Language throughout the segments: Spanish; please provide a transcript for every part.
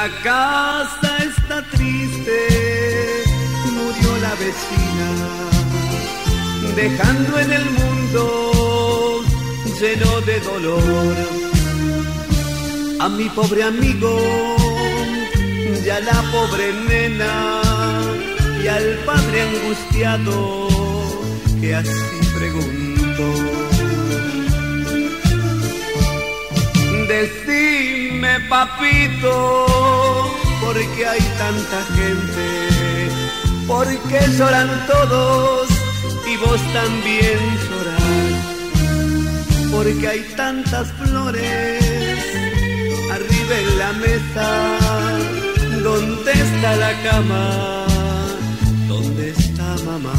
La casa está triste, murió la vecina, dejando en el mundo lleno de dolor a mi pobre amigo y a la pobre nena y al padre angustiado que así preguntó. Decime, papito, ¿por qué hay tanta gente? ¿Por qué lloran todos y vos también llorás? ¿Por qué hay tantas flores arriba en la mesa? ¿Dónde está la cama? ¿Dónde está mamá?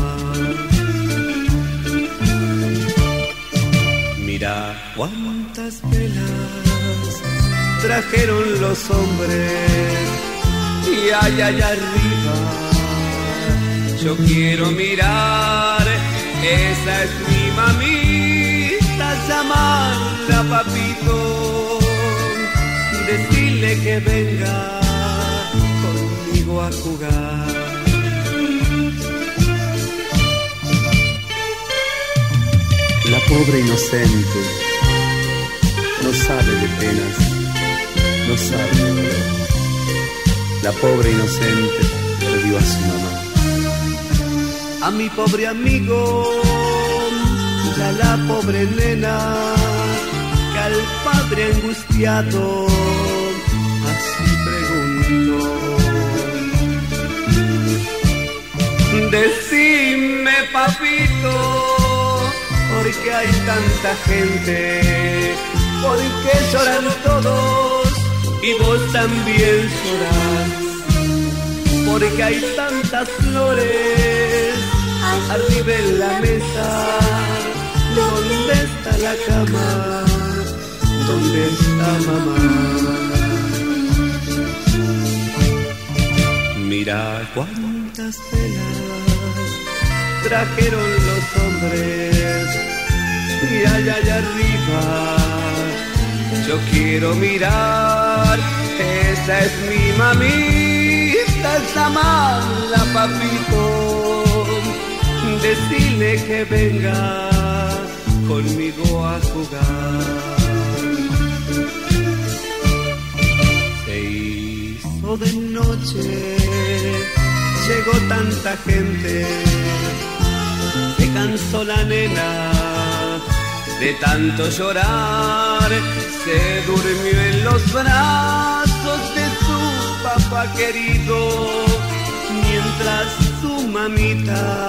Mira cuántas velas trajeron los hombres y allá arriba yo quiero mirar. Esa es mi mamita, llamarla papito, decirle que venga conmigo a jugar. La pobre inocente no sabe de penas, no sabe de dolor. La pobre inocente perdió a su mamá. A mi pobre amigo y a la pobre nena que al padre angustiado así preguntó. Decime, papito, ¿por qué hay tanta gente? ¿Por qué lloran todos y vos también llorás? ¿Por qué hay tantas flores arriba en la mesa? ¿Dónde está la cama? ¿Dónde está mamá? Mira cuántas velas trajeron los hombres y allá arriba yo quiero mirar. Esa es mi mamita, llamarla papito, decirle que venga conmigo a jugar. Se hizo de noche, llegó tanta gente, se cansó la nena de tanto llorar, se durmió en los brazos de su papá querido, mientras su mamita